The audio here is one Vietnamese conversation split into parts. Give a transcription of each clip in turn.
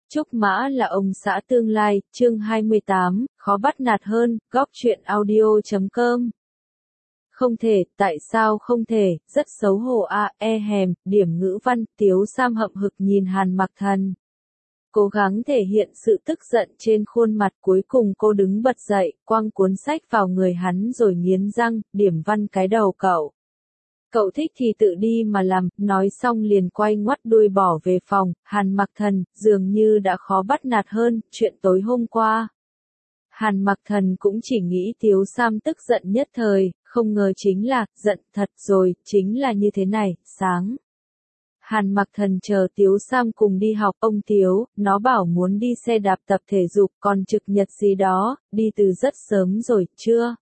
Trúc Mã là ông xã tương lai, chương 28, khó bắt nạt hơn, góc truyện audio.com. Không thể, tại sao không thể, rất xấu hổ điểm ngữ văn, Tiếu Sam hậm hực nhìn Hàn Mặc Thần. Cố gắng thể hiện sự tức giận trên khuôn mặt, cuối cùng cô đứng bật dậy, quăng cuốn sách vào người hắn rồi nghiến răng, điểm văn cái đầu cậu. Cậu thích thì tự đi mà làm, nói xong liền quay ngoắt đuôi bỏ về phòng. Hàn Mặc Thần, dường như đã khó bắt nạt hơn, chuyện tối hôm qua. Hàn Mặc Thần cũng chỉ nghĩ Tiếu Sam tức giận nhất thời, không ngờ chính là, giận thật rồi, chính là như thế này, sáng. Hàn Mặc Thần chờ Tiếu Sam cùng đi học, ông Tiếu, nó bảo muốn đi xe đạp tập thể dục, còn trực nhật gì đó, đi từ rất sớm rồi, chưa?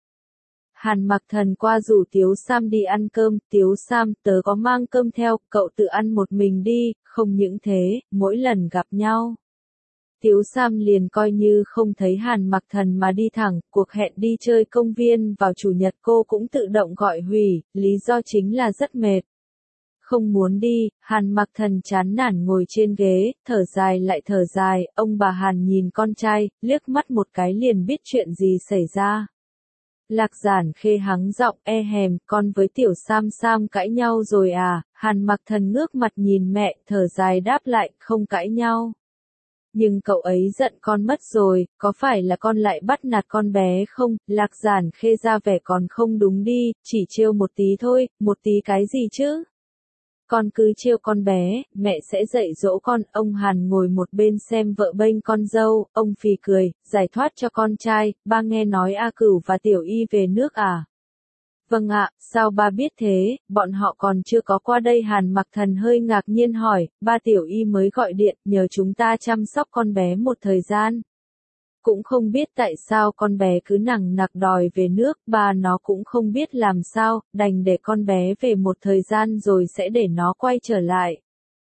Hàn Mặc Thần qua rủ Tiếu Sam đi ăn cơm, Tiếu Sam, tớ có mang cơm theo, cậu tự ăn một mình đi, không những thế, mỗi lần gặp nhau. Tiếu Sam liền coi như không thấy Hàn Mặc Thần mà đi thẳng, cuộc hẹn đi chơi công viên vào chủ nhật cô cũng tự động gọi hủy, lý do chính là rất mệt. Không muốn đi, Hàn Mặc Thần chán nản ngồi trên ghế, thở dài lại thở dài, ông bà Hàn nhìn con trai, liếc mắt một cái liền biết chuyện gì xảy ra. Lạc Giản Khê hắng giọng con với Tiểu Sam Sam cãi nhau rồi à? Hàn Mặc Thần ngước mặt nhìn mẹ, thở dài đáp lại, không cãi nhau. Nhưng cậu ấy giận con mất rồi, có phải là con lại bắt nạt con bé không? Lạc Giản Khê ra vẻ còn không đúng đi, chỉ trêu một tí thôi, một tí cái gì chứ? Con cứ trêu con bé, mẹ sẽ dạy dỗ con. Ông Hàn ngồi một bên xem vợ bênh con dâu, ông phì cười, giải thoát cho con trai, ba nghe nói A Cửu và Tiểu Y về nước à? Vâng ạ, sao ba biết thế, bọn họ còn chưa có qua đây. Hàn Mặc Thần hơi ngạc nhiên hỏi, ba Tiểu Y mới gọi điện, nhờ chúng ta chăm sóc con bé một thời gian. Cũng không biết tại sao con bé cứ nằng nặc đòi về nước, ba nó cũng không biết làm sao, đành để con bé về một thời gian rồi sẽ để nó quay trở lại.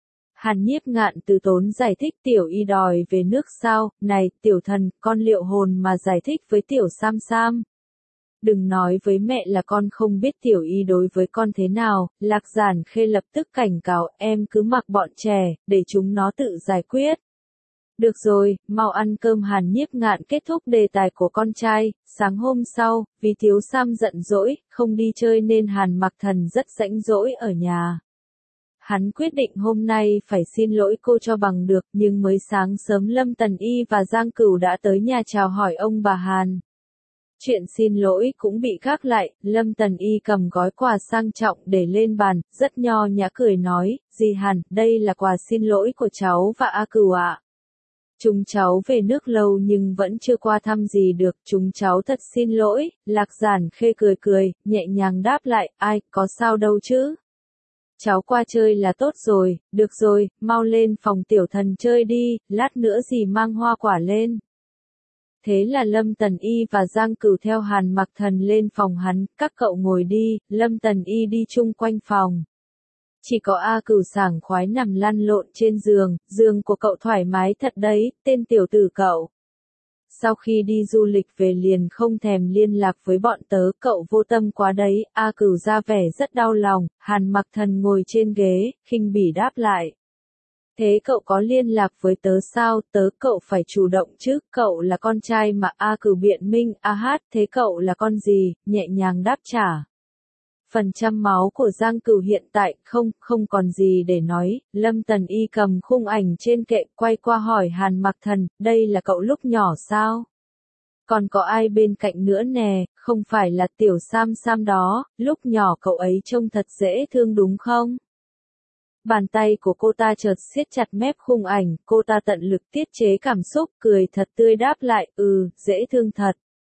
Hàn Nhiếp Ngạn từ tốn giải thích, Tiểu Y đòi về nước sao? Này, Tiểu Thần, con liệu hồn mà giải thích với Tiểu Sam Sam. Đừng nói với mẹ là con không biết Tiểu Y đối với con thế nào. Lạc Giản Khê lập tức cảnh cáo, em cứ mặc bọn trẻ, để chúng nó tự giải quyết. Được rồi, mau ăn cơm. Hàn Nhiếp Ngạn kết thúc đề tài của con trai. Sáng hôm sau, vì Tiếu Sam giận dỗi, không đi chơi nên Hàn Mặc Thần rất rãnh rỗi ở nhà. Hắn quyết định hôm nay phải xin lỗi cô cho bằng được, nhưng mới sáng sớm Lâm Tần Y và Giang Cửu đã tới nhà chào hỏi ông bà Hàn. Chuyện xin lỗi cũng bị gác lại, Lâm Tần Y cầm gói quà sang trọng để lên bàn, rất nho nhã cười nói, dì Hàn, đây là quà xin lỗi của cháu và A Cửu ạ. Chúng cháu về nước lâu nhưng vẫn chưa qua thăm gì được, chúng cháu thật xin lỗi. Lạc Giản Khê cười cười, nhẹ nhàng đáp lại, ai, có sao đâu chứ. Cháu qua chơi là tốt rồi, được rồi, mau lên phòng Tiểu Thần chơi đi, lát nữa dì mang hoa quả lên. Thế là Lâm Tần Y và Giang Cửu theo Hàn Mặc Thần lên phòng hắn, các cậu ngồi đi. Lâm Tần Y đi chung quanh phòng. Chỉ có A Cửu sảng khoái nằm lăn lộn trên giường, giường của cậu thoải mái thật đấy, tên tiểu tử cậu. Sau khi đi du lịch về liền không thèm liên lạc với bọn tớ, cậu vô tâm quá đấy. A Cửu ra vẻ rất đau lòng. Hàn Mặc Thần ngồi trên ghế, khinh bỉ đáp lại. Thế cậu có liên lạc với tớ sao? Cậu phải chủ động chứ, cậu là con trai mà. A Cửu biện minh, thế cậu là con gì? Nhẹ nhàng đáp trả. Phần trăm máu của Giang Cửu hiện tại, không còn gì để nói. Lâm Tần Y cầm khung ảnh trên kệ, quay qua hỏi Hàn Mặc Thần, đây là cậu lúc nhỏ sao? Còn có ai bên cạnh nữa nè, không phải là Tiểu Sam Sam đó, lúc nhỏ cậu ấy trông thật dễ thương đúng không? Bàn tay của cô ta chợt siết chặt mép khung ảnh, cô ta tận lực tiết chế cảm xúc, cười thật tươi đáp lại, dễ thương thật.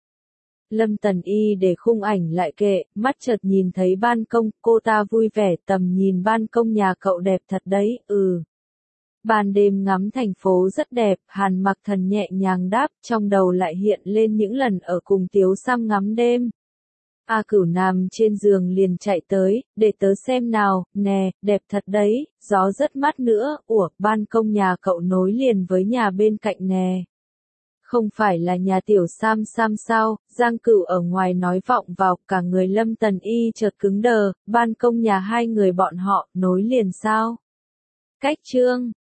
Lâm Tần Y để khung ảnh lại kệ, mắt chợt nhìn thấy ban công, cô ta vui vẻ, tầm nhìn ban công nhà cậu đẹp thật đấy. Ban đêm ngắm thành phố rất đẹp. Hàn Mặc Thần nhẹ nhàng đáp, trong đầu lại hiện lên những lần ở cùng Tiếu Sam ngắm đêm. A Cửu nằm trên giường liền chạy tới, để tớ xem nào, nè, đẹp thật đấy, gió rất mát nữa. Ban công nhà cậu nối liền với nhà bên cạnh nè. Không phải là nhà Tiểu Sam Sam sao? Giang Cửu ở ngoài nói vọng vào, cả người Lâm Tần Y chợt cứng đờ. Ban công nhà hai người bọn họ nối liền sao? Cách chương